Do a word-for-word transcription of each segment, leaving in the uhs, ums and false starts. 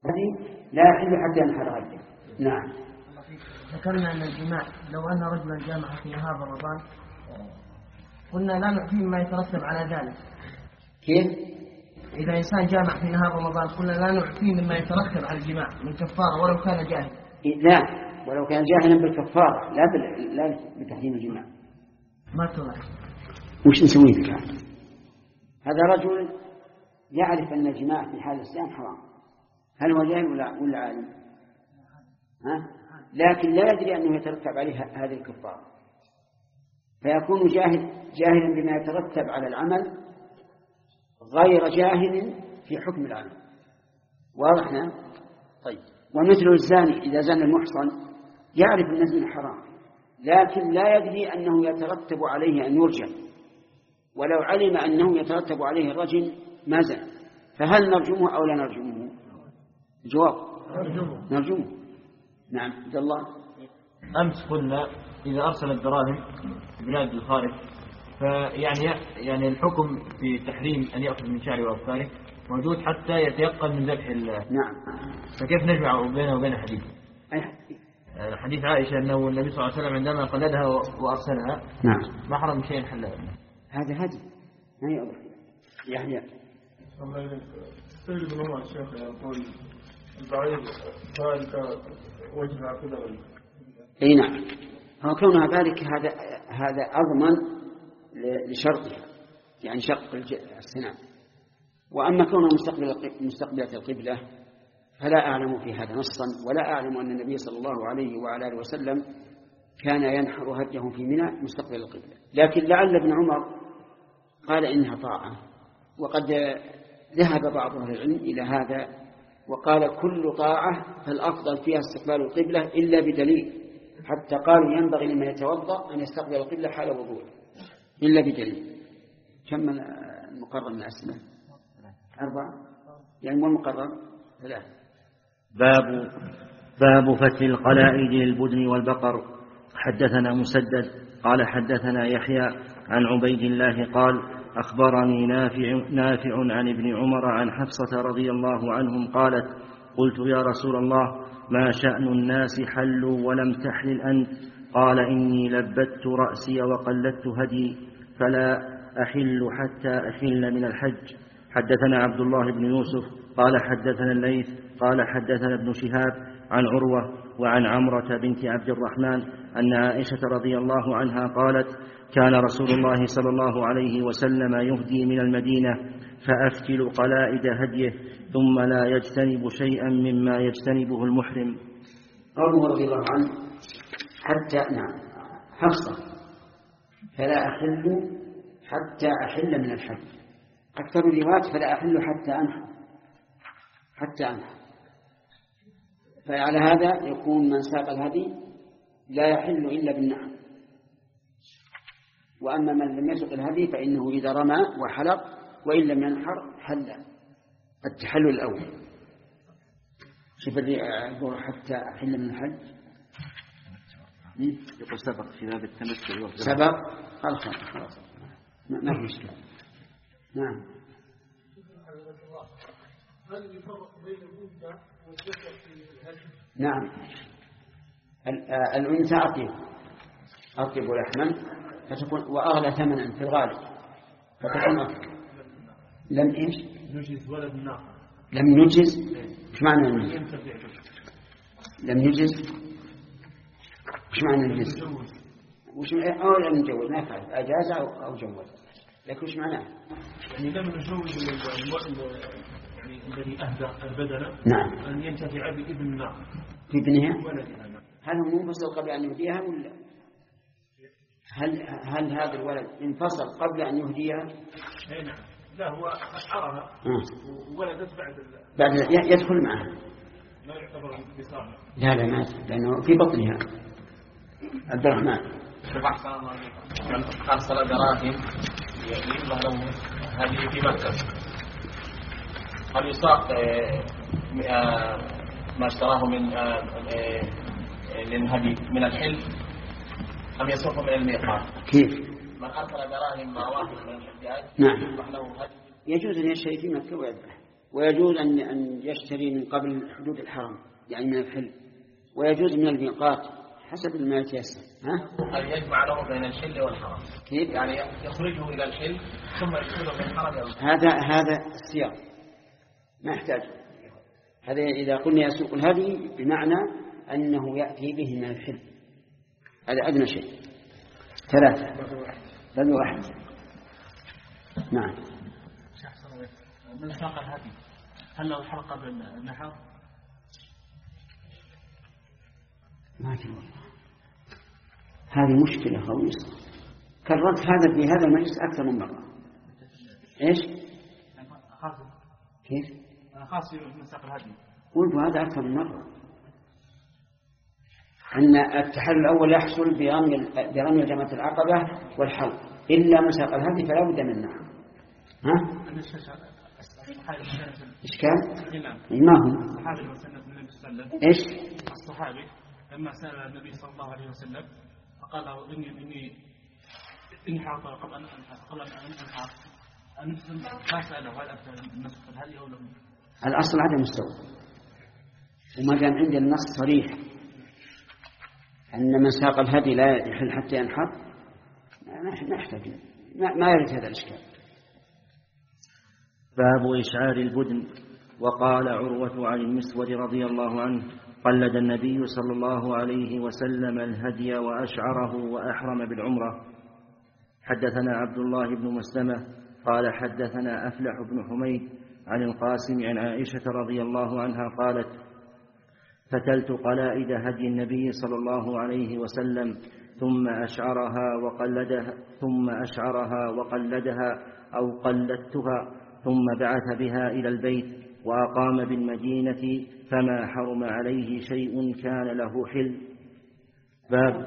هذه لا يحل حتى ينحر هديه. نعم. ذكرنا أن الجماع لو أن رجلا جامع في نهار رمضان قلنا لا نعفيه مما يترتب على ذلك. كيف؟ إذا إنسان جامع في نهار رمضان قلنا لا نعفيه مما يترتب على الجماع من كفارة ولو كان جاهلا. لا، ولو كان جاهلا بالكفارة لا بال... لا بتحريم الجماع. ما ترى وش نسوي بك؟ هذا رجل يعرف أن الجماع في حال الصيام حرام، هل هو جاهل ولا ولا عالم؟ ها؟ لكن لا يدري أنه يترتب عليه هذه الكفارة، فيكون جاهل جاهلا بما يترتب على العمل غير جاهل في حكم العمل. واضحنا؟ طيب. ومثل الزاني إذا زنى المحصن يعرف أن الزنا حرام، لكن لا يدري أنه يترتب عليه أن يرجم، ولو علم أنه يترتب عليه الرجم ما زنى، فهل نرجمه أو لا نرجمه؟ الجواب نرجمه. نعم. عبد الله. أمس قلنا إذا أرسل الدراهم في بلاد الخارج فيعني يعني الحكم في تحريم أن يأخذ من شعره وأبكاره موجود حتى يتيقن من ذبح الله. نعم. فكيف نجمع بينه وبين حديث أي حديث؟ حديث عائشة أنه النبي صلى الله عليه وسلم عندما قلدها وأرسلها نعم ما حرم شيء حلها. هذا هدي ما يؤذي. يحيى. سيد بن عمر الشيخ يقول البعير ذلك وجه عقيدة. اي نعم. هو كونها ذلك هذا هذا أضمن لشرطها، يعني شق السنان. وأما كونه مستقبل مستقبلة القبلة فلا أعلم في هذا نصا، ولا أعلم أن النبي صلى الله عليه وعلى آله وسلم كان ينحر هديه في منى مستقبل القبلة. لكن لعل ابن عمر قال إنها طاعة، وقد ذهب بعض أهل العلم إلى هذا وقال كل طاعة فالأفضل فيها استقبال القبلة إلا بدليل، حتى قالوا ينبغي لمن يتوضأ أن يستقبل القبلة حال وضوءه إلا بدليل. كم المقرر من الأسئلة؟ أربعة، يعني مو المقرر ثلاثة. باب باب فتل القلائد للبدن والبقر. حدثنا مسدد قال حدثنا يحيى عن عبيد الله قال أخبرني نافع, نافع عن ابن عمر عن حفصة رضي الله عنهم قالت قلت يا رسول الله ما شأن الناس حلوا ولم تحلل أنت؟ قال إني لبت رأسي وقلدت هدي فلا أحل حتى أحل من الحج. حدثنا عبد الله بن يوسف قال حدثنا الليث قال حدثنا ابن شهاب عن عروة وعن عمرة بنت عبد الرحمن أن عائشة رضي الله عنها قالت كان رسول الله صلى الله عليه وسلم يهدي من المدينة فأفتل قلائد هديه ثم لا يجتنب شيئا مما يجتنبه المحرم. قوله رضي الله عنه حتى نعم حفصة فلا أحل حتى أحل من الحج. أكثر الروايات فلا أحل حتى أنحر حتى أنحر. فعلى هذا يكون من ساق الهدي لا يحل إلا بالنحر، وأما من لم يسق الهدي فإنه إذا رمى وحلق وإن لم ينحر حل التحلل الأول. شوف يقول حتى أحل من الحج يقول سبق في باب التمتع سبق خلاص خلاص ما في مشكلة. نعم. هل يفرق بين الأنثى والذكر في الهدي؟ نعم. الأنثى أطيب أطيب لحما فتكون وأغلى ثمنا في الغالب فتكون أطيب. لم إيش؟ نجز ولد الناقة. لم يجز. إيش معنى لم يجز؟ لم يجز. إيش معنى لم يجز؟ وش أو لم يجوز ما يفعل أجاز أو جوز، لكن وش معناه؟ يعني لم نجوز يعني الذي أهدى البدنة نعم أن ينتفع بإذن الناقة في ابنها. ولدها. هل هو منفصل قبل أن يهديها ولا هل هل هذا الولد انفصل قبل أن يهديها؟ أي نعم. لا هو أشعرها وولدت بعد بعد يدخل معها. ما يعتبر انفصال. لا لا ما لأنه في بطنها. عبد الرحمن. من أرسل دراهم يبلغ له هذه في مكة هل يساق ما اشتراه من للهدي من الحل أم يسوق من الميقات؟ كيف؟ من أرسل دراهم مع واحد من الحجاج نعم يبلغ له هدي يجوز أن يشتري في مكة ويذبح ويجوز أن أن يشتري من قبل حدود الحرم يعني من الحل، ويجوز من الميقات حسب ما يتيسر. ها؟ هل يجمع له بين الحل والحرم؟ كيف؟ يعني يخرجه إلى الحل ثم يدخله من الحرم. هذا هذا السياق ما يحتاج. هذا إذا قلنا يسوق الهدي بمعنى أنه يأتي به من الحل، هذا أدنى شيء. ثلاثة بل واحد. نعم. من ساق الهدي هل لو حرق قبل النحر؟ ما في والله، هذه مشكلة خالصة. كررت هذا في هذا المجلس أكثر من مرة. إيش؟ كيف؟ خاص من ساق الهدي. قلت هذا أكثر من مرة، أن التحلل الأول يحصل برمي برمي جمرة العقبة والحلق، إلا من ساق الهدي فلا بد منه. ها؟ إشكال؟ ما هو؟ الصحابي لما سأل النبي صلى الله عليه وسلم. إيش؟ الصحابي لما سأل النبي صلى الله عليه وسلم فقال له إني إني إني حاط قبل أن قبل أن أنحر أن ما سأله هل أبدأ النسخ الهدي أو لم؟ الأصل عدم السوء، وما دام عند النص صريح أن من ساق الهدي لا يحل حتى ينحر ما نحتاج، ما يرد هذا الإشكال. باب إشعار البدن. وقال عروة عن المسود رضي الله عنه قلد النبي صلى الله عليه وسلم الهدي وأشعره وأحرم بالعمرة. حدثنا عبد الله بن مسلمة قال حدثنا أفلح بن حميد عن القاسم عن عائشة رضي الله عنها قالت فتلت قلائد هدي النبي صلى الله عليه وسلم ثم أشعرها وقلدها ثم أشعرها وقلدها أو قلدتها ثم بعث بها إلى البيت وأقام بالمدينة فما حرم عليه شيء كان له حل. باب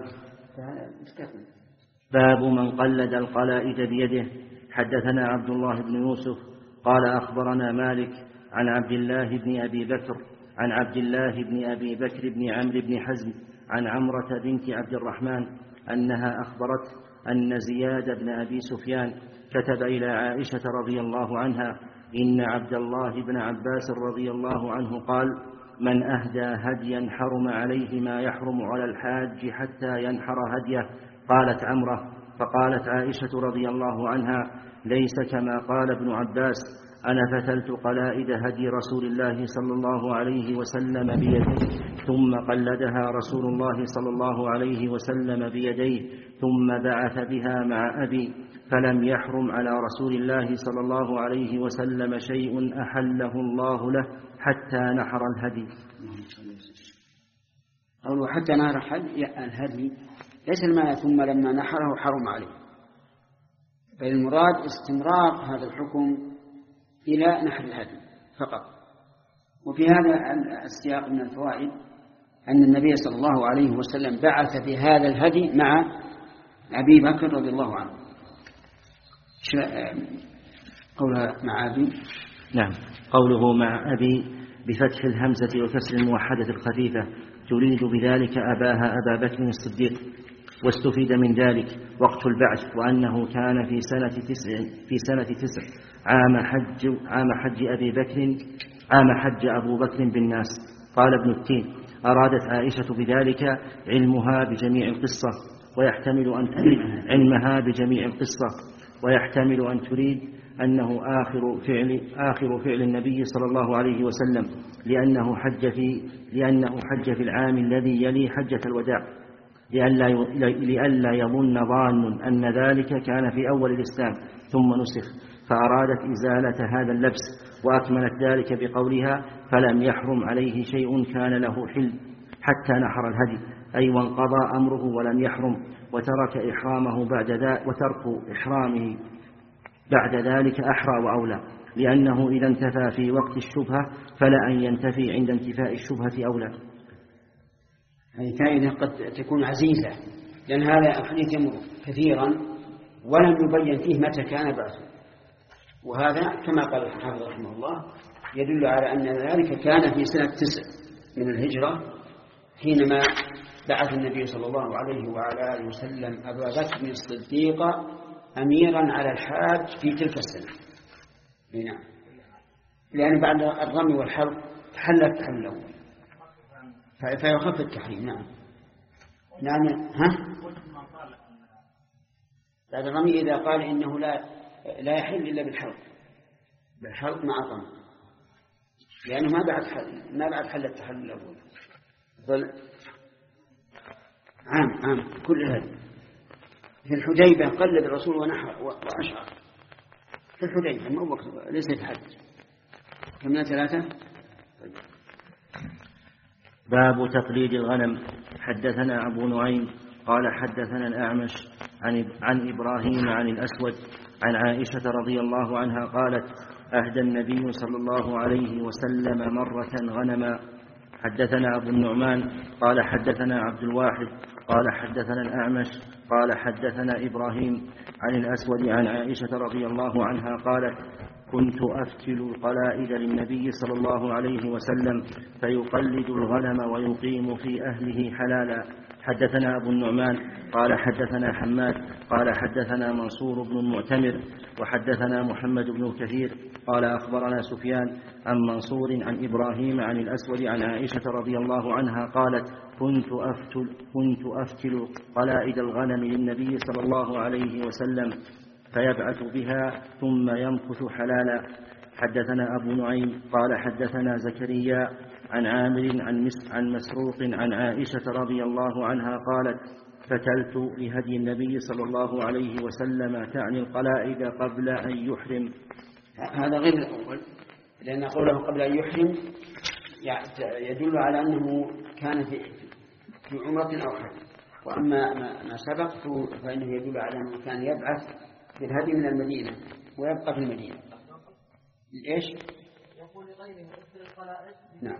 باب من قلد القلائد بيده. حدثنا عبد الله بن يوسف قال أخبرنا مالك عن عبد الله بن أبي بكر عن عبد الله بن أبي بكر بن عمرو بن حزم عن عمرة بنت عبد الرحمن أنها أخبرت أن زياد بن أبي سفيان كتب إلى عائشة رضي الله عنها إن عبد الله بن عباس رضي الله عنه قال من أهدى هديا حرم عليه ما يحرم على الحاج حتى ينحر هديه. قالت عمرة فقالت عائشة رضي الله عنها ليس كما قال ابن عباس أنا فتلت قلائد هدي رسول الله صلى الله عليه وسلم بيديه ثم قلدها رسول الله صلى الله عليه وسلم بيديه ثم بعث بها مع أبي فلم يحرم على رسول الله صلى الله عليه وسلم شيء أحله الله له حتى نحر الهدي. أو حتى نحر الهدي ليس المعنى ثم لما نحره حرم عليه، بل المراد استمرار هذا الحكم إلى نحر الهدي فقط. وفي هذا السياق من الفوائد أن النبي صلى الله عليه وسلم بعث في هذا الهدي مع أبي بكر رضي الله عنه. قولها مع أبي؟ نعم، قوله مع أبي بفتح الهمزة وكسر الموحدة الخفيفة تريد بذلك أباها أبا بكر الصديق. واستفيد من ذلك وقت البعث وأنه كان في سنة تسع في سنة تسع عام حج عام حج أبي بكر عام حج أبو بكر بالناس. قال ابن التين أرادت عائشة بذلك علمها بجميع القصة ويحتمل أن تريد علمها بجميع القصة ويحتمل أن تريد أنه آخر فعل آخر فعل النبي صلى الله عليه وسلم لأنه حج في لأنه حج في العام الذي يلي حجة الوداع لئلا لئلا يظن ظان أن ذلك كان في أول الإسلام ثم نسخ، فأرادت إزالة هذا اللبس وأكملت ذلك بقولها فلم يحرم عليه شيء كان له حل حتى نحر الهدي، أي وانقضى أمره ولم يحرم وترك إحرامه بعد ذلك وترك إحرامه بعد ذلك أحرى وأولى، لأنه إذا انتفى في وقت الشبهة فلا أن ينتفي عند انتفاء الشبهة أولى. هذه فائدة قد تكون عزيزة، لأن هذا الحديث يمر كثيرا ولم يبين فيه متى كان بعثه، وهذا كما قال الحافظ رحمه الله يدل على أن ذلك كان في سنة تسع من الهجرة حينما بعث النبي صلى الله عليه وعلى آله وسلم أبا بكر الصديق أميرا على الحاج في تلك السنة. نعم. لأن بعد الرمي والحلق تحل التحلل الأول فيخف التحريم. نعم نعم. ها بعد الرمي إذا قال إنه لا لا يحل إلا بالحلق بالحلق مع الرمي، لأنه ما بعد حل ما بعد حل التحلل الأول. بل عام عام كل هذا. في الحديبة قلد الرسول ونحر وأشعر في الحديبة ما وقت ليس في حج. كمنا ثلاثة. باب تقليد الغنم. حدثنا أبو نعيم قال حدثنا الأعمش عن, عن إبراهيم عن الأسود عن عائشة رضي الله عنها قالت أهدى النبي صلى الله عليه وسلم مرة غنما. حدثنا أبو النعمان قال حدثنا عبد الواحد قال حدثنا الأعمش قال حدثنا إبراهيم عن الأسود عن عائشة رضي الله عنها قالت كنت أفتل القلائد للنبي صلى الله عليه وسلم فيقلد الغنم ويقيم في أهله حلالا. حدثنا أبو النعمان قال حدثنا حماد قال حدثنا منصور بن المعتمر وحدثنا محمد بن كثير قال أخبرنا سفيان عن منصور عن إبراهيم عن الأسود عن عائشة رضي الله عنها قالت كنت أفتل, كنت أفتل قلائد الغنم للنبي صلى الله عليه وسلم فيبعث بها ثم يمكث حلالا. حدثنا أبو نعيم قال حدثنا زكريا عن عامر عن, عن مسروق عن عائشة رضي الله عنها قالت فتلت لهدي النبي صلى الله عليه وسلم تعني القلائد قبل أن يحرم. هذا غير الأول، لأن قوله قبل أن يحرم يدل على أنه كان في عمرة أو حج، وأما ما سبق فإنه يدل على أنه كان يبعث بالهدي من المدينة ويبقى في المدينة. إيش؟ يقول لغيره ارسل القلائد. نعم.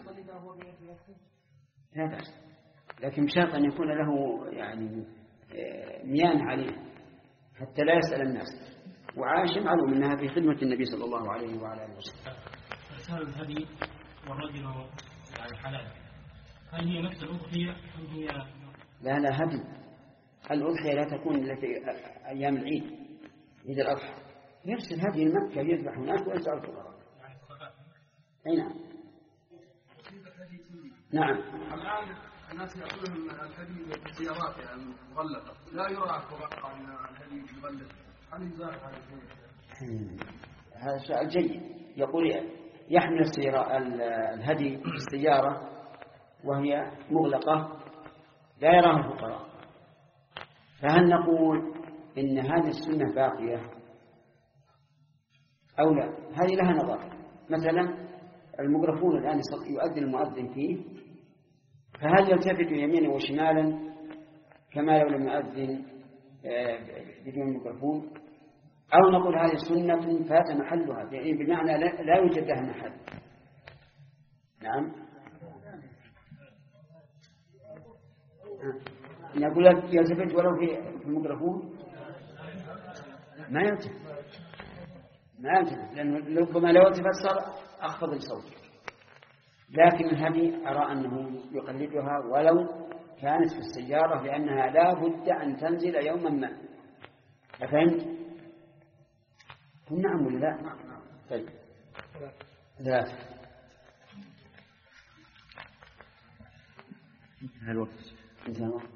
لا بأس، لكن شرط أن يكون له يعني ميان عليه حتى لا يسأل الناس، وعاش معلوم أنها في خدمة النبي صلى الله عليه وعلى آله وسلم. إرسال الهدي والرجل يعني حلال، هل هي نفس الأضحية أم هي؟ لا لا هدي. الأضحية لا تكون إلا في أيام العيد، عيد الأضحى، يرسل هدي لمكة يذبح هناك ويرجع الفقراء. أي نعم. نعم. الآن الناس يأخذون الهدي بالسيارات يعني مغلقة، لا يرى توقع من الهدي مغلق، هل يزال هذا الشيء؟ هذا سؤال جيد. يقول يحمل الهدي في السيارة وهي مغلقة لا يراها الفقراء، فهل نقول إن هذه السنة باقية أو لا؟ هذه لها نظر. مثلا الميكروفون الآن يؤذن المؤذن فيه، فهل يلتفت يمينا وشمالا كما لو لم يؤذن بدون ميكروفون، أو نقول هذه سنة فات محلها، يعني بمعنى لا يوجد لها محل؟ نعم. نقول يلتفت ولو في الميكروفون ما يلتفت ما يلتفت لأنه ربما لو التفت صار أخفض الصوت، لكن الهدي أرى أنه يقلدها ولو كانت في السيارة، لأنها لا بد أن تنزل يوما ما. أفهمت؟ نعم ولا لا؟ طيب ثلاثة. انتهى الوقت. انتهى الوقت.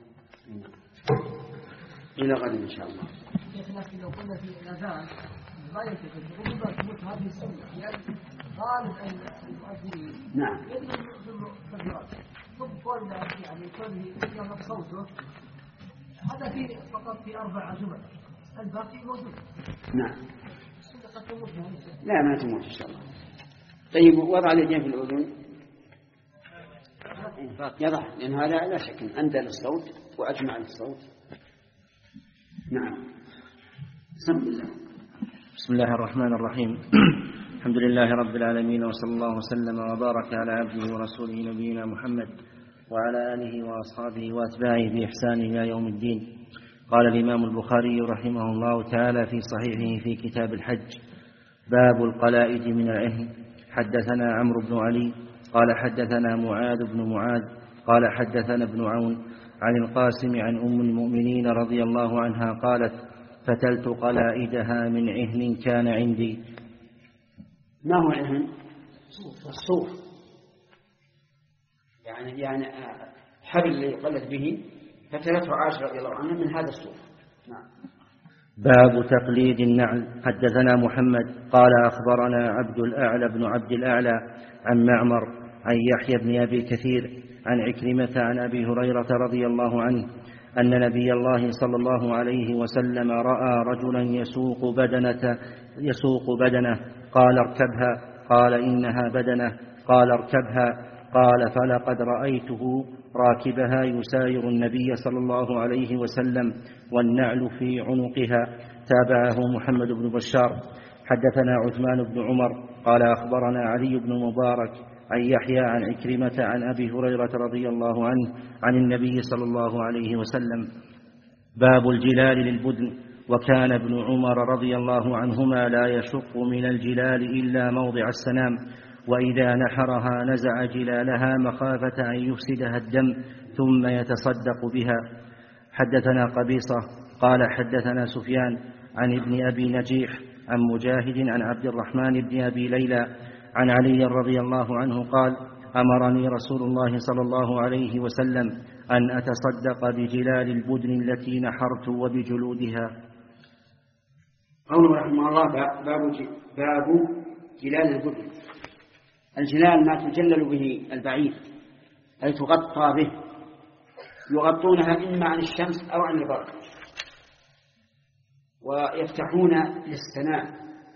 إلى غد إن شاء الله. لكن لو قلنا في الأذان لا يلتفت ربما تموت هذه السنة، يعني غالب المؤذنين نعم ثم قلنا يعني كله يغض صوته، هذا في فقط في أربع جمل، الباقي موجود. نعم. لا ما تموت إن شاء الله. طيب وضع اليدين في الأذن يضع، لأن هذا لا شك أندل الصوت وأجمع الصوت. نعم. بسم الله. بسم الله الرحمن الرحيم. الحمد لله رب العالمين، وصلى الله وسلم وبارك على عبده ورسوله نبينا محمد وعلى آله وأصحابه وأتباعه بإحسان إلى يوم الدين. قال الإمام البخاري رحمه الله تعالى في صحيحه في كتاب الحج: باب القلائد من العهن. حدثنا عمرو بن علي قال حدثنا معاذ بن معاذ قال حدثنا ابن عون عن القاسم عن أم المؤمنين رضي الله عنها قالت: فتلت قلائدها من عهن كان عندي. ما هو العهن؟ الصوف، يعني يعني حبل اللي يقلد به فتلته عائشة رضي الله عنها من هذا الصوف. نعم. باب تقليد النعل. حدثنا محمد قال أخبرنا عبد الأعلى بن عبد الأعلى عن معمر عن يحيى بن أبي كثير عن عكرمة عن أبي هريرة رضي الله عنه أن نبي الله صلى الله عليه وسلم رأى رجلا يسوق بدنة يسوق بدنة قال اركبها، قال إنها بدنة، قال اركبها، قال فلقد رأيته راكبها يساير النبي صلى الله عليه وسلم والنعل في عنقها. تابعه محمد بن بشار. حدثنا عثمان بن عمر قال أخبرنا علي بن مبارك عن يحيى عن عكرمة عن أبي هريرة رضي الله عنه عن النبي صلى الله عليه وسلم. باب الجلال للبدن. وكان ابن عمر رضي الله عنهما لا يشق من الجلال إلا موضع السنام، وإذا نحرها نزع جلالها مخافة أن يفسدها الدم ثم يتصدق بها. حدثنا قبيصة قال حدثنا سفيان عن ابن أبي نجيح عن مجاهد عن عبد الرحمن بن أبي ليلى عن علي رضي الله عنه قال أمرني رسول الله صلى الله عليه وسلم أن أتصدق بجلال البدن التي نحرت وبجلودها. قوله رحمه الله باب باب جلال البدن. الجلال ما تجلل به البعير أي تغطى به، يغطونها إما عن الشمس أو عن البرد، ويفتحون للسنام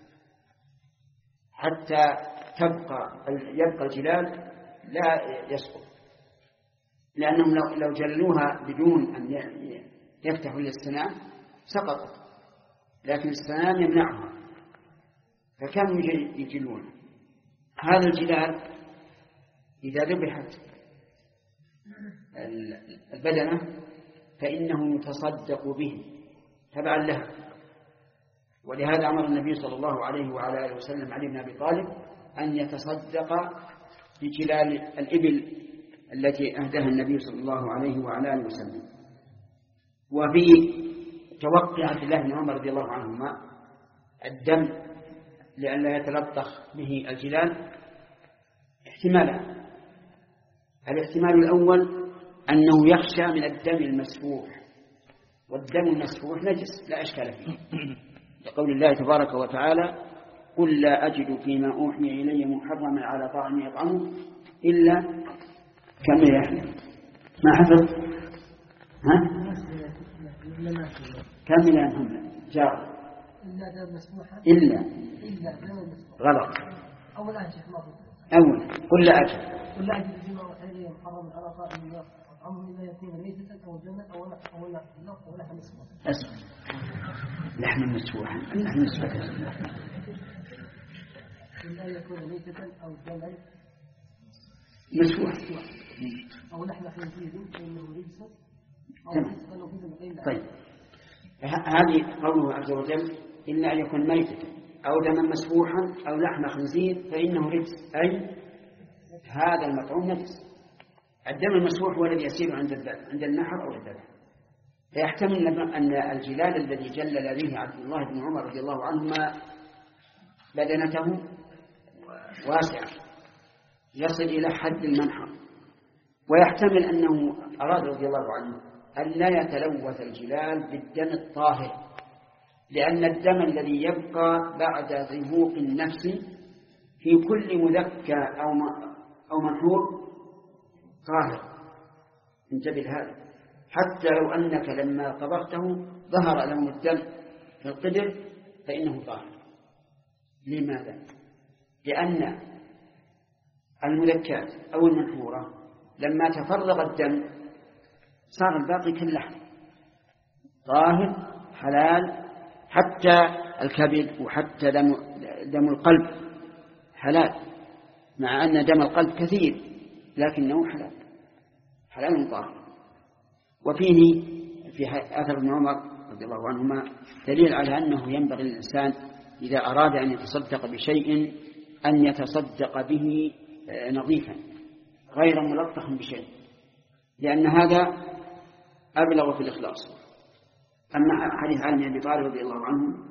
حتى تبقى يبقى الجلال لا يسقط، لأنهم لو جلوها بدون أن يفتحوا للسنام سقطت، لكن السنام يمنعها فكانوا يجلون. هذا الجلال إذا ذبحت البدنة فإنه يتصدق به تبعا لها، ولهذا أمر النبي صلى الله عليه وعلى آله وسلم علي بن أبي طالب أن يتصدق بجلال الإبل التي أهداها النبي صلى الله عليه وعلى آله وسلم. وفي توقع عبد الله بن عمر رضي الله عنهما الدم لئلا يتلطخ به الجلال احتمالان. الاحتمال الأول أنه يخشى من الدم المسفوح، والدم المسفوح نجس لا إشكال فيه، لقول الله تبارك وتعالى قل لا أجد فيما أوحي إلي محرما على طاعم يطعمه إلا كم يحيى ما حفظ ها كم يا محمد جار إلا دم مسفوحا إلا إلا دم مسفوحا غلط. أول آية شيخ ماضي أول قل لا أجد قل لا أجد فيما أوحي إلي محرما على طاعم يطعمه إلا يتيما ميتة أو جنة أو أو أو لحم مسفوحا. أسف لحم مسفوحا لحم مسفوحا إلا يكون ميتة أو جنة مسفوح أو لحم خنزير فإنه رجس أو رجس فإنه فيه من. طيب هذه قوله عز وجل إلا أن يكون ميتة أو دما مسفوحا أو لحم خنزير فإنه رجس، أي هذا المطعوم نجس. الدم المسفوح هو الذي يسير عند عند النحر أو الذبح، فيحتمل أن الجلال الذي جلل به عبد الله بن عمر رضي الله عنهما بدنته واسعة يصل إلى حد المنحر، ويحتمل أنه أراد رضي الله عنه أن لا يتلوث الجلال بالدم الطاهر، لأن الدم الذي يبقى بعد ظهوق النفس في كل مذكى أو أو منحور طاهر. انتبه هذا، حتى لو أنك لما طبخته ظهر لون الدم في القدر فإنه طاهر. لماذا؟ لأن المذكات أو المنحورة لما تفرغ الدم صار الباقي كاللحم طاهر حلال، حتى الكبد وحتى دم, دم القلب حلال، مع أن دم القلب كثير لكنه حلال حلال طاهر. وفيه في أثر ابن عمر رضي الله عنهما دليل على أنه ينبغي للإنسان إذا أراد أن يتصدق بشيء أن يتصدق به نظيفا غير ملطخ بشيء، لأن هذا أبلغ في الإخلاص. أما حديث علي بن أبي طالب رضي الله عنه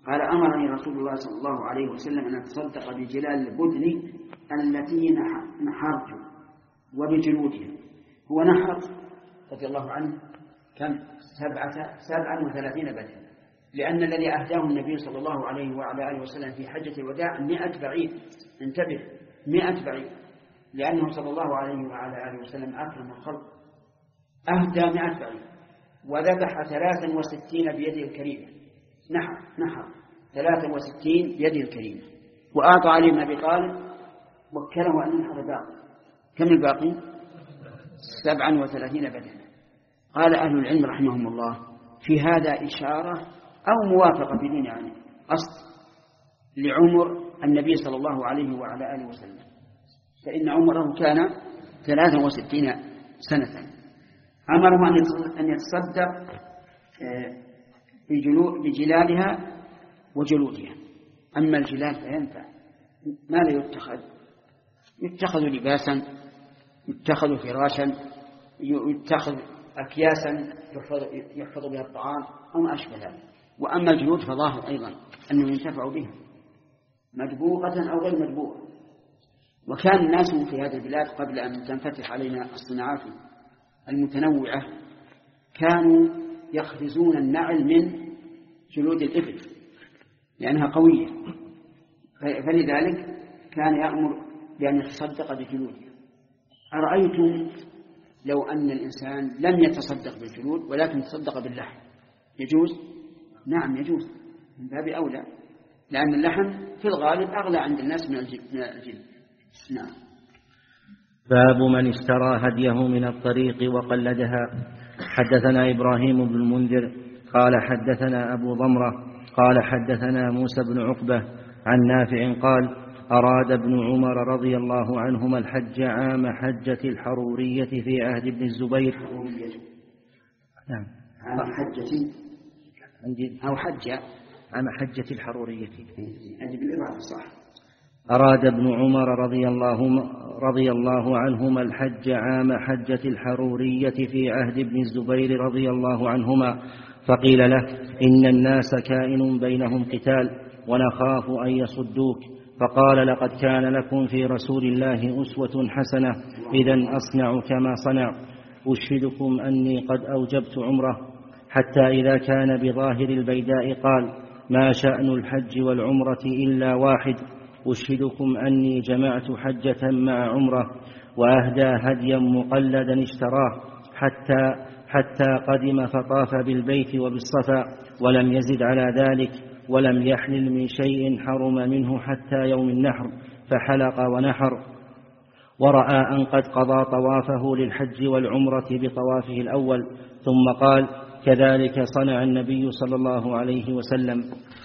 قال أمرني رسول الله صلى الله عليه وسلم أن أتصدق بجلال البدن التي نحرت وبجلودها. هو نحر رضي الله عنه كم؟ سبعة سبعة وثلاثين بدنة، لأن الذي أهداه النبي صلى الله عليه وعلى آله وسلم في حجة الوداع مئة بعير. انتبه، مئة بعير، لأنه صلى الله عليه وعلى آله وسلم أكرم الخلق، أهدى مئة بعير وذبح ثلاثا وستين بيده الكريمة. نحر نحر ثلاثا وستين بيده الكريمة، وأعطى علي بن أبي طالب وكله أن ينحر باقي. كم الباقي؟ سبعا وثلاثين بدنة. قال أهل العلم رحمهم الله في هذا إشارة أو موافقة بدين يعني أصل لعمر النبي صلى الله عليه وعلى آله وسلم، فإن عمره كان ثلاثا وستين سنة. أمره أن يتصدق بجلالها وجلودها. أما الجلال فينفع، ماذا يتخذ؟ يتخذ لباسا، يتخذ فراشا، يتخذ أكياسا يحفظ, يحفظ بها الطعام أو ما أشبه ذلك. وأما الجلود فظاهر أيضا أنه ينتفع بها مدبوغة أو غير مدبوغة. وكان الناس في هذه البلاد قبل أن تنفتح علينا الصناعات المتنوعة كانوا يخرزون النعل من جلود الإبل لأنها قوية، فلذلك كان يأمر بأن يتصدق بجلودها. أرأيتم لو أن الإنسان لم يتصدق بالجلود ولكن يتصدق باللحم يجوز؟ نعم يجوز، من باب أولى، لأن اللحم في الغالب أغلى عند الناس من الجلد. نعم. باب من اشترى هديه من الطريق وقلدها. حدثنا إبراهيم بن المنذر قال حدثنا أبو ضمرة قال حدثنا موسى بن عقبة عن نافع قال أراد ابن عمر رضي الله عنهما الحج عام حجة الحرورية في عهد ابن الزبير. نعم. عام حجة أو حجة عام حجة الحرورية. صح. أراد ابن عمر رضي الله, رضي الله عنهما الحج عام حجة الحرورية في عهد ابن الزبير رضي الله عنهما، فقيل له إن الناس كائن بينهم قتال ونخاف أن يصدوك، فقال لقد كان لكم في رسول الله أسوة حسنة، إذن أصنع كما صنع. أشهدكم أني قد أوجبت عمره. حتى إذا كان بظاهر البيداء قال ما شأن الحج والعمرة إلا واحد، أشهدكم أني جمعت حجة مع عمرة. وأهدى هديا مقلدا اشتراه حتى, حتى قدم فطاف بالبيت وبالصفا ولم يزد على ذلك، ولم يحلل من شيء حرم منه حتى يوم النحر، فحلق ونحر. ورأى أن قد قضى طوافه للحج والعمرة بطوافه الأول، ثم قال كذلك صنع النبي صلى الله عليه وسلم.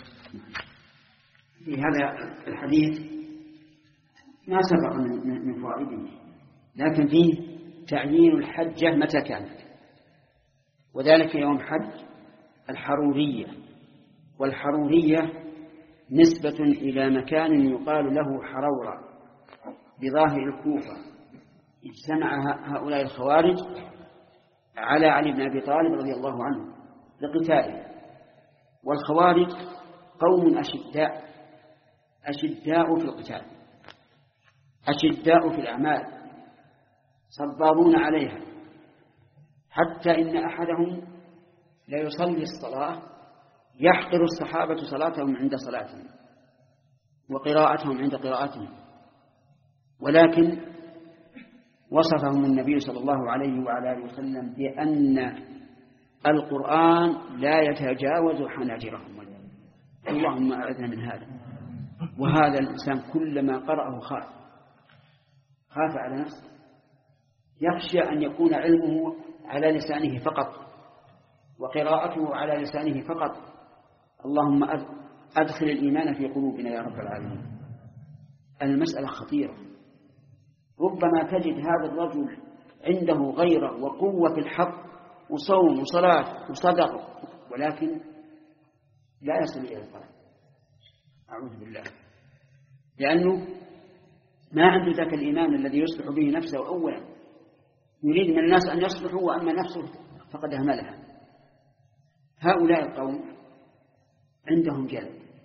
في هذا الحديث ما سبق من فوائده، لكن فيه تعيين الحجة متى كانت، وذلك يوم حج الحرورية. والحرورية نسبة إلى مكان يقال له حرورة بظاهر الكوفة. اجتمع هؤلاء الخوارج على علي بن أبي طالب رضي الله عنه لقتاله. والخوارج قوم أشداء أشداء في القتال، أشداء في الأعمال، صبارون عليها، حتى إن أحدهم لا يصلي الصلاة يحقر الصحابة صلاتهم عند صلاتهم وقراءتهم عند قراءتهم، ولكن وصفهم النبي صلى الله عليه وعلى آله وسلم بأن القرآن لا يتجاوز حناجرهم. اللهم أعذنا من هذا. وهذا الإنسان كلما قرأه خاف خاف على نفسه، يخشى أن يكون علمه على لسانه فقط وقراءته على لسانه فقط. اللهم أدخل الإيمان في قلوبنا يا رب العالمين. المسألة خطيرة، ربما تجد هذا الرجل عنده غيرة وقوة في الحق وصوم وصلاة وصدق، ولكن لا يصل إلى القلب، أعوذ بالله، لأنه ما عنده ذاك الإيمان الذي يصلح به نفسه أولا، يريد من الناس أن يصلحوا وأما نفسه فقد أهملها. هؤلاء القوم عندهم جلد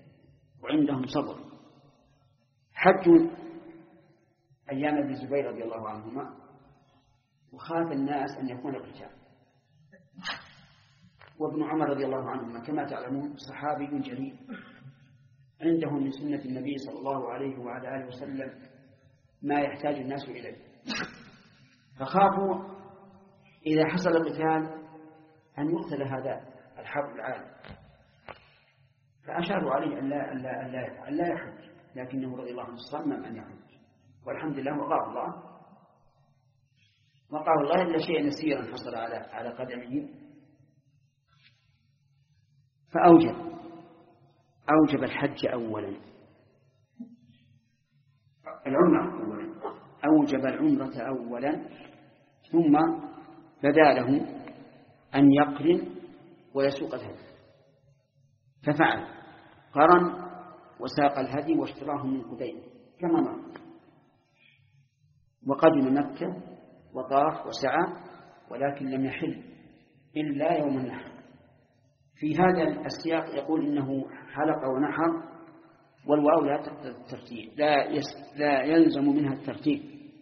وعندهم صبر. حجوا أيام ابن الزبير رضي الله عنهما وخاف الناس أن يكون القتال. وابن عمر رضي الله عنهما كما تعلمون صحابي جليل عنده من سنة النبي صلى الله عليه وعلى آله وسلم ما يحتاج الناس إليه، فخافوا إذا حصل القتال أن يقتل هذا الحرب العالم، فأشاروا عليه أن لا, أن لا, أن لا, أن لا يحج، لكنه رضي الله عنه صمم أن يحج، والحمد لله وقاه الله وقاه الله إلا شيء يسيرا حصل على على قدمه، فأوجب أوجب الحج أولا، العمرة أولا، أوجب العمرة أولا، ثم بدا له أن يقرن ويسوق الهدي، ففعل قرن وساق الهدي واشتراه من قدين كما مر، وقدم مكة وطاف وسعى، ولكن لم يحل إلا يوم النحر. في هذا السياق يقول إنه حلق ونحر، والواو لا تقتضي الترتيب، لا, يس لا يلزم منها الترتيب،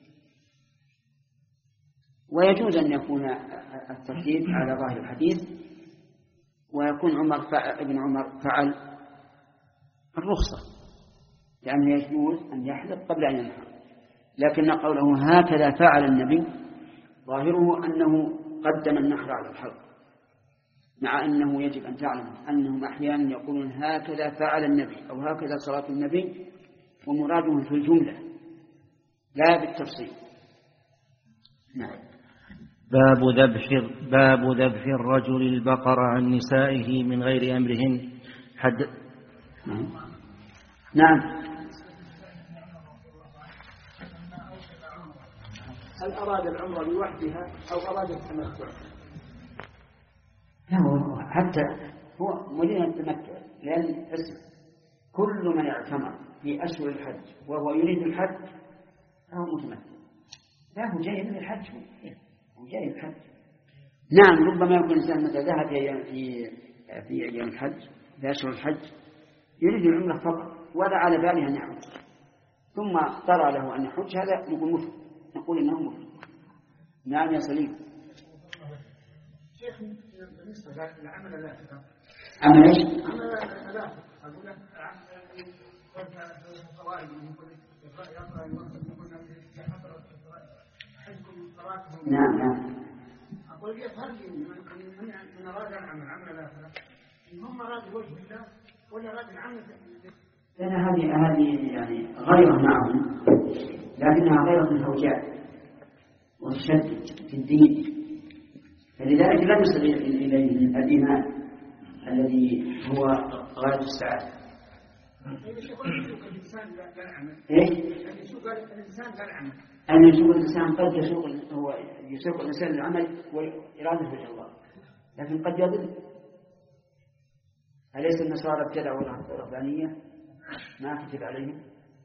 ويجوز أن يكون الترتيب على ظاهر الحديث، ويكون عمر فعل ابن عمر فعل الرخصة، لأنه يجوز أن يحلق قبل أن ينحر، لكن قوله هكذا فعل النبي ظاهره أنه قدم النحر على الحلق، مع أنه يجب أن تعلم أنهم أحيانا يقولون هكذا فعل النبي أو هكذا صلاة النبي، ومراده في الجملة لا بالتفصيل. نعم. باب ذبح باب ذبح الرجل البقر عن نسائه من غير أمرهن. حد نعم. نعم. هل أراد العمرة لوحدها أو أراد التمتع؟ لا، حتى هو مريد التمتع، لأن اسم كل من اعتمر في أشهر الحج وهو يريد الحج فهو متمتع، لا هو جاي من الحج، هو جاي من الحج. نعم، ربما يكون الإنسان متى ذهب في في أيام الحج في أشهر الحج يريد العمرة فقط ولا على باله أن يعود، ثم طرى له أن يحج، هذا نقول مفرد، نقول إنه مفرد. نعم يا سليم. شيخ بالنسبة للعمل اللافتة، عمل ايش؟ عمل اللافتة أقول لك الفوائد من كل يقرأ يقول حجكم قراءتهم. نعم نعم. أقول لك هل من أراد العمل عمل اللافتة هم أراد وجه الله ولا أراد العمل؟ لأن هذه هذه يعني غيرة معهم، لكنها غيرة الفوجاء والشد في الدين، فلذلك لا يصل إليه الإيمان الذي هو غاية السعادة. إيه؟ أن يسوق الإنسان قد يسوق هو يسوق الإنسان للعمل وإرادة وجه الله، لكن قد يضل. أليس النصارى ابتدعوا الرهبانية ما كتب عليهم؟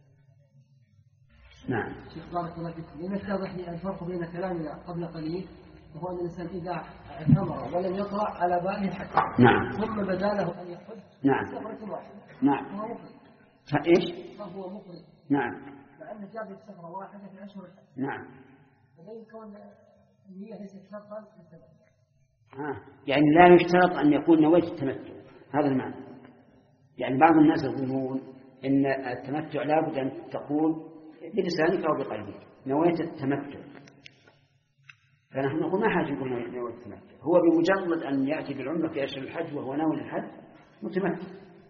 نعم. شيخ بارك الله فيك، لما اتضح لي الفرق بين كلامنا قبل قليل وهو أن الإنسان إذا اعتمر ولم يقرأ على باله حتى نعم. ثم بدا له أن يحج نعم. سفرة واحدة. نعم. فهو مفرد. فإيش؟ فهو مفرد. نعم. لأنه جاب سفرة واحدة في أشهر الحج. نعم. فلين كون النية ليست شرطا للتمتع. آه. يعني لا يشترط أن يكون نويت التمتع، هذا المعنى. يعني بعض الناس يقولون إن التمتع لابد أن تقول بلسانك أو بقلبك نويت التمتع، فنحن نقول ما حاجة يقول نويت التمتع، هو بمجرد أن يأتي بالعمرة في أشهر الحج وهو ناوي الحج متمتع.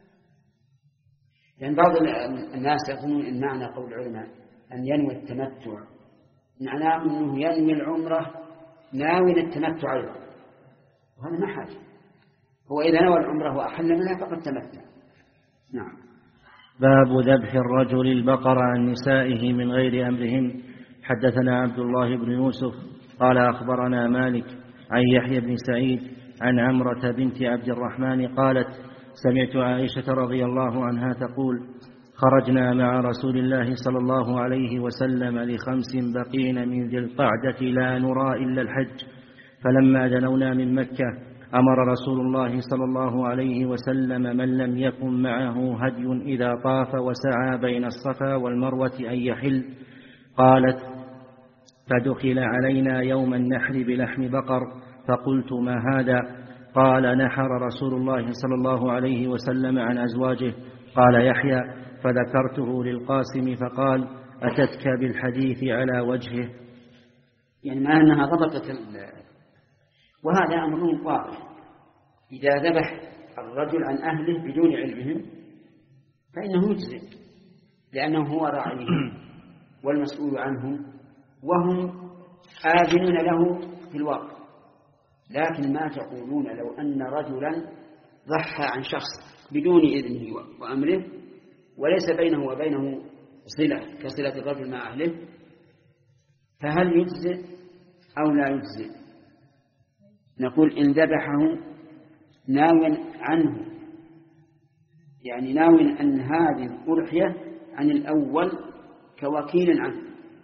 يعني بعض الناس يقولون إن معنى قول العلماء أن ينوي التمتع معناه أنه ينوي العمرة ناوي التمتع أيضا، وهذا ما حاجة، هو إذا نوى العمرة وأحل منها فقد تمتع. نعم. باب ذبح الرجل البقر عن نسائه من غير أمرهن. حدثنا عبد الله بن يوسف قال أخبرنا مالك عن يحيى بن سعيد عن عمرة بنت عبد الرحمن قالت سمعت عائشة رضي الله عنها تقول خرجنا مع رسول الله صلى الله عليه وسلم لخمس بقين من ذي القعدة لا نرى إلا الحج، فلما دنونا من مكة أمر رسول الله صلى الله عليه وسلم من لم يكن معه هدي إذا طاف وسعى بين الصفا والمروة أن يحل. قالت: فدخل علينا يوم النحر بلحم بقر فقلت: ما هذا؟ قال: نحر رسول الله صلى الله عليه وسلم عن أزواجه. قال يحيى: فذكرته للقاسم فقال: أتتك بالحديث على وجهه. يعني مع أنها ضبطت ال... وهذا أمر واضح، إذا ذبح الرجل عن أهله بدون علمهم فإنه يجزئ، لأنه هو راعيهم والمسؤول عنهم وهم آذنون له في الواقع. لكن ما تقولون لو أن رجلا ضحى عن شخص بدون إذنه وأمره وليس بينه وبينه صلة كصلة الرجل مع أهله، فهل يجزئ أو لا يجزئ؟ نقول إن ذبحه ناويا عنه، يعني ناويا أن هذه الأضحية عن الأول كوكيل عنه،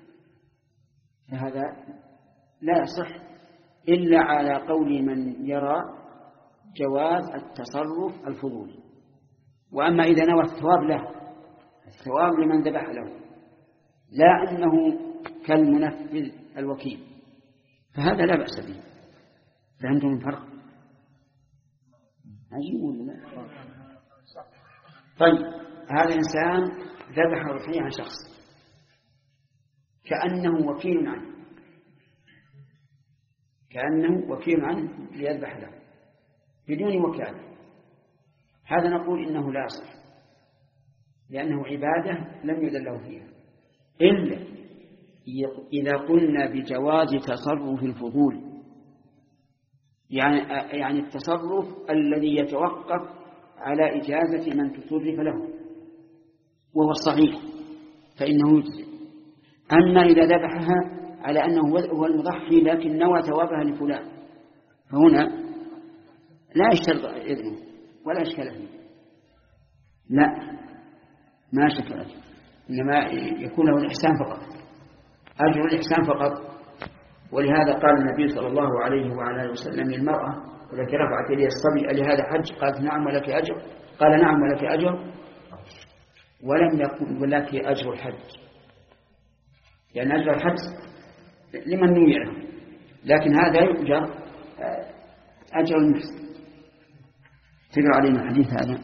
فهذا لا يصح إلا على قول من يرى جواز التصرف الفضولي. وأما إذا نوى الثواب له، الثواب لمن ذبح له، لا أنه كالمنفذ الوكيل، فهذا لا بأس به. فهمتم الفرق؟ عجيب ولا لا؟ طيب، هذا الإنسان ذبح أضحية عن شخص كأنه وكيل عنه، كأنه وكيل عنه ليذبح له بدون وكالة، هذا نقول إنه لا يصح، لأنه عبادة لم يؤذن له فيها، إلا إذا قلنا بجواز تصرف الفضول، يعني يعني التصرف الذي يتوقف على إجازة من تصرف له وهو الصحيح فإنه يجزي. أما إذا ذبحها على أنه هو المضحي لكن نوى ثوابها لفلان، فهنا لا يشترط إذنه ولا إشكال فيه، لا ما شكل، إنما يكون له الإحسان فقط، أجر الإحسان فقط. ولهذا قال النبي صلى الله عليه وعلى آله وسلم للمرأة: ولك رفعت إلي الصبي ألي هذا حج؟ قالت: نعم ولك أجر. قال: نعم ولك أجر، ولم يقل ولك أجر الحج، لأن يعني أجر الحج لمن نوي له، لكن هذا يؤجر أجر المحسن. تقرأ علينا الحديث هذا.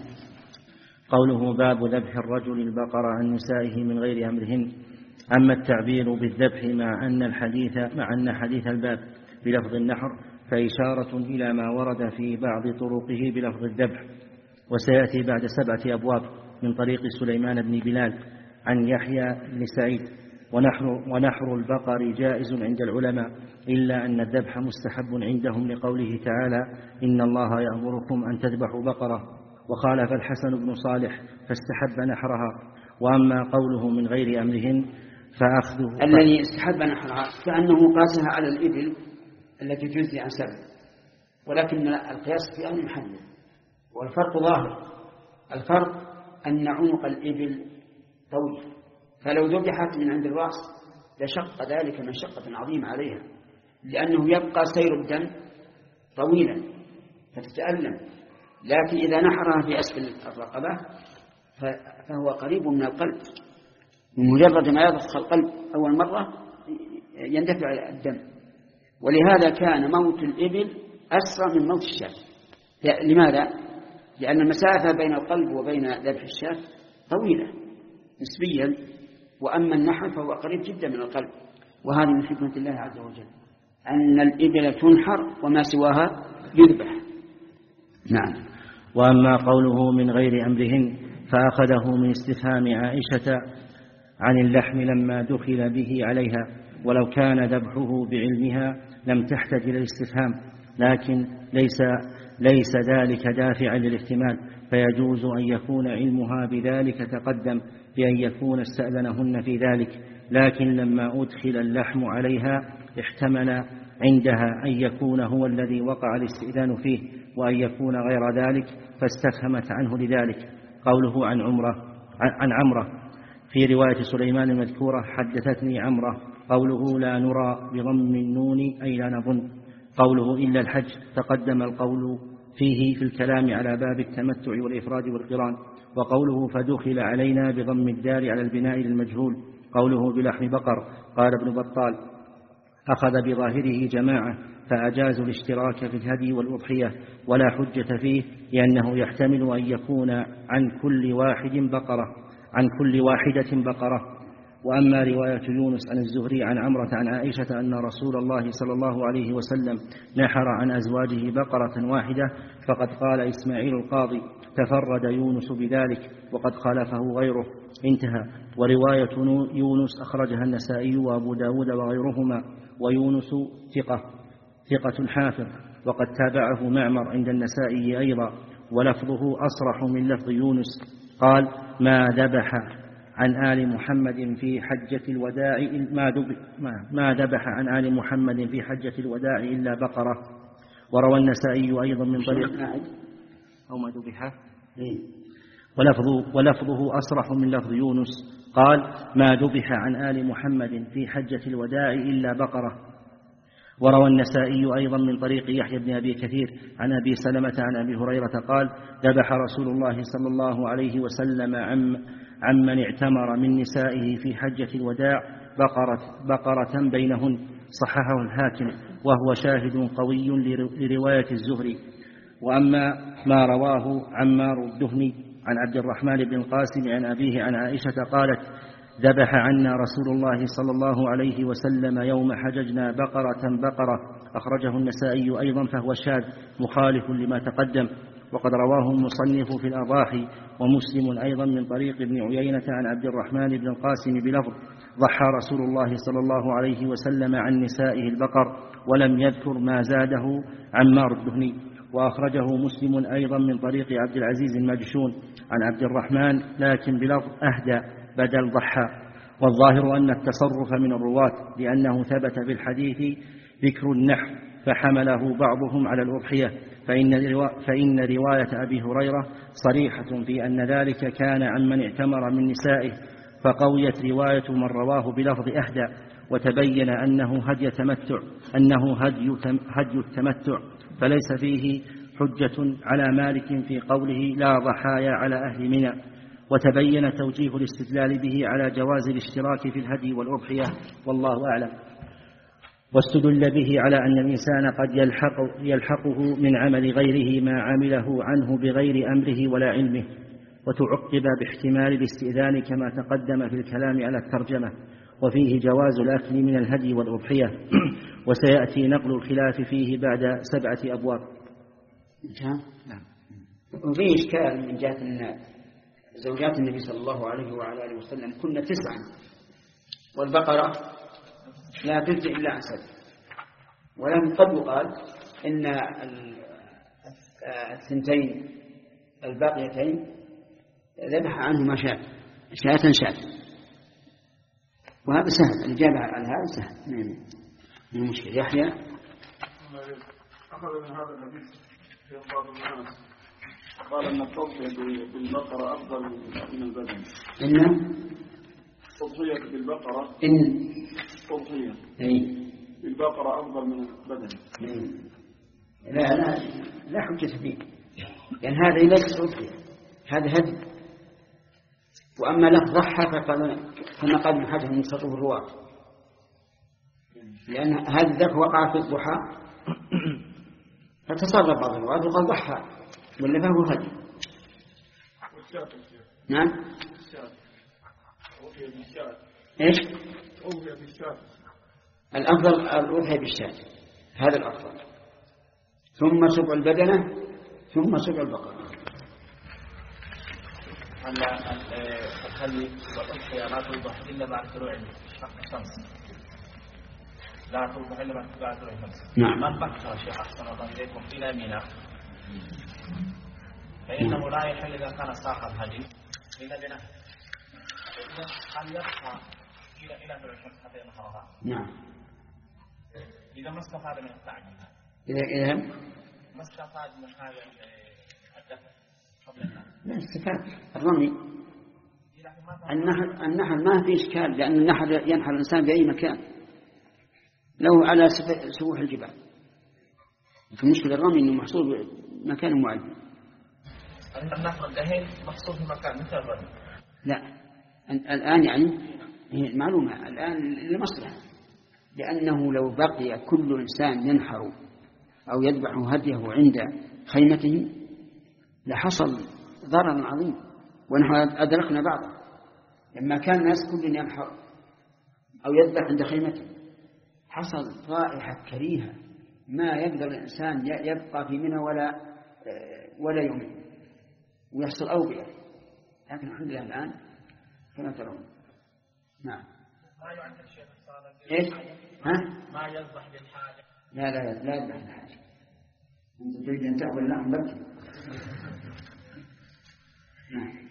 قوله: باب ذبح الرجل البقر عن نسائه من غير أمرهن. أما التعبير بالذبح مع أن الحديث مع أن حديث الباب بلفظ النحر فإشارة إلى ما ورد في بعض طرقه بلفظ الذبح، وسيأتي بعد سبعة أبواب من طريق سليمان بن بلال عن يحيى بن سعيد. ونحر, ونحر البقر جائز عند العلماء، إلا أن الذبح مستحب عندهم لقوله تعالى: إن الله يأمركم أن تذبحوا بقرة، وخالف الحسن بن صالح فاستحب نحرها. وأما قوله من غير أمرهن فأخذه الذي استحب نحرها كأنه قاسها على الإبل التي تجزي عن سبع، ولكن القياس في أهل محله، والفرق ظاهر. الفرق أن عنق الإبل طويل، فلو ذبحت من عند الرأس لشق ذلك مشقة عظيمة عليها، لأنه يبقى سير الدم طويلا فتتألم. لكن إذا نحرها في أسفل الرقبة فهو قريب من القلب، بمجرد ما يضخ القلب أول مرة يندفع الدم. ولهذا كان موت الإبل أسرع من موت الشاة. لماذا؟ لأن المسافة بين القلب وبين ذبح الشاة طويلة نسبيا، وأما النحر فهو قريب جدا من القلب. وهذه من حكمة الله عز وجل أن الإبل تنحر وما سواها يذبح. نعم. وأما قوله من غير أمرهن فأخذه من استفهام عائشة عن اللحم لما دخل به عليها، ولو كان ذبحه بعلمها لم تحتج إلى الاستفهام، لكن ليس, ليس ذلك دافعا للاحتمال، فيجوز أن يكون علمها بذلك تقدم بأن يكون استأذنهن في ذلك، لكن لما أدخل اللحم عليها احتمل عندها أن يكون هو الذي وقع الاستئذان فيه وأن يكون غير ذلك، فاستفهمت عنه لذلك. قوله عن عمره عن عمره في رواية سليمان المذكورة: حدثتني عمره. قوله لا نرى بضم النون أي لا نظن. قوله إلا الحج تقدم القول فيه في الكلام على باب التمتع والإفراد والقران. وقوله فدخل علينا بضم الدال على البناء للمجهول. قوله بلحم بقر. قال ابن بطال أخذ بظاهره جماعة فأجازوا الاشتراك في الهدي والأضحية ولا حجة فيه لأنه يحتمل أن يكون عن كل واحد بقرة عن كل واحدة بقرة. وأما رواية يونس عن الزهري عن عمرة عن عائشة أن رسول الله صلى الله عليه وسلم نحر عن أزواجه بقرة واحدة فقد قال إسماعيل القاضي تفرد يونس بذلك وقد خالفه غيره. انتهى. ورواية يونس أخرجها النسائي وأبو داود وغيرهما. ويونس ثقة ثقة حافظ وقد تابعه معمر عند النسائي أيضا. ولفظه أصرح من لفظ يونس. قال ما ذبح عن آل محمد في حجة الوداع ما, ما, ما ذبح عن آل محمد في حجة الوداع إلا بقرة. وروى النسائي أيضا من طريق أو ما ذبح ولفظه, ولفظه أصرح من لفظ يونس. قال ما ذبح عن آل محمد في حجة الوداع إلا بقرة. وروى النسائي أيضا من طريق يحيى بن أبي كثير عن أبي سلمة عن أبي هريرة قال ذبح رسول الله صلى الله عليه وسلم عم عمن اعتمر من نسائه في حجة الوداع بقرة, بقرة بينهن. صححه الحاكم وهو شاهد قوي لرواية الزهري. وأما ما رواه عمار الدهني عن عبد الرحمن بن القاسم عن أبيه عن عائشة قالت ذبح عنا رسول الله صلى الله عليه وسلم يوم حججنا بقرة بقرة. أخرجه النسائي أيضا فهو شاذ مخالف لما تقدم. وقد رواه المصنف في الأضاحي ومسلم أيضا من طريق ابن عيينة عن عبد الرحمن بن القاسم بلفظ ضحى رسول الله صلى الله عليه وسلم عن نسائه البقر ولم يذكر ما زاده عمار الدهني. وأخرجه مسلم أيضا من طريق عبد العزيز المجشون عن عبد الرحمن لكن بلفظ أهدى بدل ضحى. والظاهر أن التصرف من الرواة لأنه ثبت في الحديث ذكر النحر فحمله بعضهم على الأضحية فإن, فإن رواية أبي هريرة صريحة في أن ذلك كان عمن اعتمر من نسائه فقويت رواية من رواه بلفظ أهدى وتبين أنه هدي تمتع أنه هدي, هدي التمتع فليس فيه حجة على مالك في قوله لا ضحايا على أهل منى. وتبين توجيه الاستدلال به على جواز الاشتراك في الهدي والأضحية والله أعلم. واستدل به على أن الإنسان قد يلحق يلحقه من عمل غيره ما عمله عنه بغير أمره ولا علمه. وتعقب باحتمال الاستئذان كما تقدم في الكلام على الترجمة. وفيه جواز الأكل من الهدي والأضحية وسيأتي نقل الخلاف فيه بعد سبعة أبواب. نعم. وفيه إشكال من جهة أن زوجات النبي صلى الله عليه وعلى آله وسلم كنا تسعا والبقرة لا تجزئ إلا عن سبع. ولم قد يقال إن الثنتين الباقيتين ذبح عنهما شاة شاة شاة. وهذا سهل الإجابة على هذا سهل من المشكلة. يحيى أخذ من هذا الحديث في بعض الناس قال أن التضحية بالبقرة أفضل من البدن. إن التضحية بالبقرة إن التضحية أي بالبقرة أفضل من البدن. لا لا لا حجة فيه لأن هذا ليس تضحية هذا هدي. وأما لفظ ضحى كما قال ابن حجر من سطوه الرواة لأن هذا الذبح وقع في الضحى فتصرف بعض الرواة وقال ضحى ولا فهو هدي. نعم إيش الأفضل الأضحية بالشاة هذا الأفضل ثم سبع البدنة ثم سبع البقرة. الهدي والأضحية لا تذبح إلا بعد طلوع الشمس لا تذبح إلا بعد طلوع الشمس. نعم. من بكر شيخ أحسن الله إليكم إلى منى فإنه لا يحل إذا كان ساق الهدي إلى منى هل يبقى إلى إلى طلوع الشمس حتى ينحرها. نعم. إذا ما استفاد من التعجيل إذا إذا ما استفاد من هذا الدفع قبل النهر. لا استفاد الرمي النحل النحل ما في إشكال لأن النحل ينحل الإنسان بأي مكان لو على سفوح الجبال المشكلة الرمي إنه محصول مكان معين. النفر الدهين محصول في مكان مثل الرمي. لا الآن يعني هي المعلومة الآن لمصلحة، لأنه لو بقي كل إنسان ينحر أو يذبح هديه عند خيمته لحصل ضرر عظيم، ونحن أدركنا بعضه لما كان الناس كل ينحر أو يذبح عند خيمته حصل رائحة كريهة ما يقدر الإنسان يبقى في منها ولا ولا يومين ويحصل أوبئة. لكن الحمد لله الآن كما ترون. نعم. ما يعد الشيخ صار إيش؟ ها؟ ما يذبح للحاجة. لا لا لا يذبح للحاجة. أنت تريد أن تأكل اللحم بكي. نعم.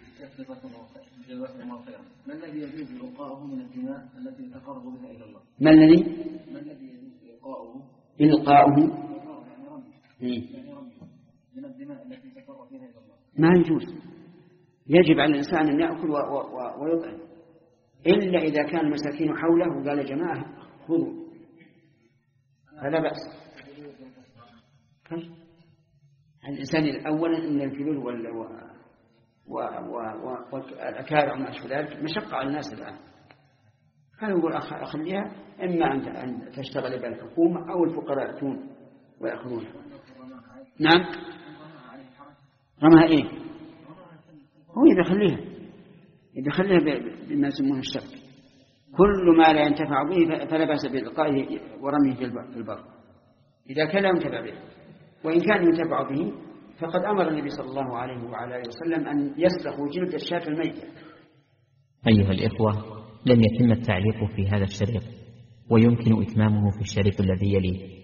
ما الذي يجوز إلقاؤه من الدماء التي يتقرب بها إلى الله؟ ما الذي؟ ما الذي يجوز إلقاؤه؟ إلقاؤه يعني رمي. إيه؟ يعني رمي من الدماء التي يتقرب بها إلى الله. ما يجوز. يجب على الإنسان أن يأكل ويطعم، إلا إذا كان المساكين حوله وقال يا جماعة خذوا فلا بأس. الإنسان الأول إن الفلول وال والأكارع وما أشبه ذلك مشقة على الناس الآن. هل يقول أخليها إما أن تشتغل بها الحكومة أو الفقراء يأتون ويأخذونها. نعم. رمها إيه؟ هو يدخليها يدخليها بما يسمونه الشرك. كل ما لا ينتفع به فلا بأس بإلقائه ورميه في البر إذا كان لا ينتفع به، وإن كان ينتفع به فقد أمر النبي صلى الله عليه وعلى آله وسلم أن يسلخوا جلد الشاة الميتة. أيها الإخوة، لم يتم التعليق في هذا الشريط ويمكن إتمامه في الشريط الذي يليه.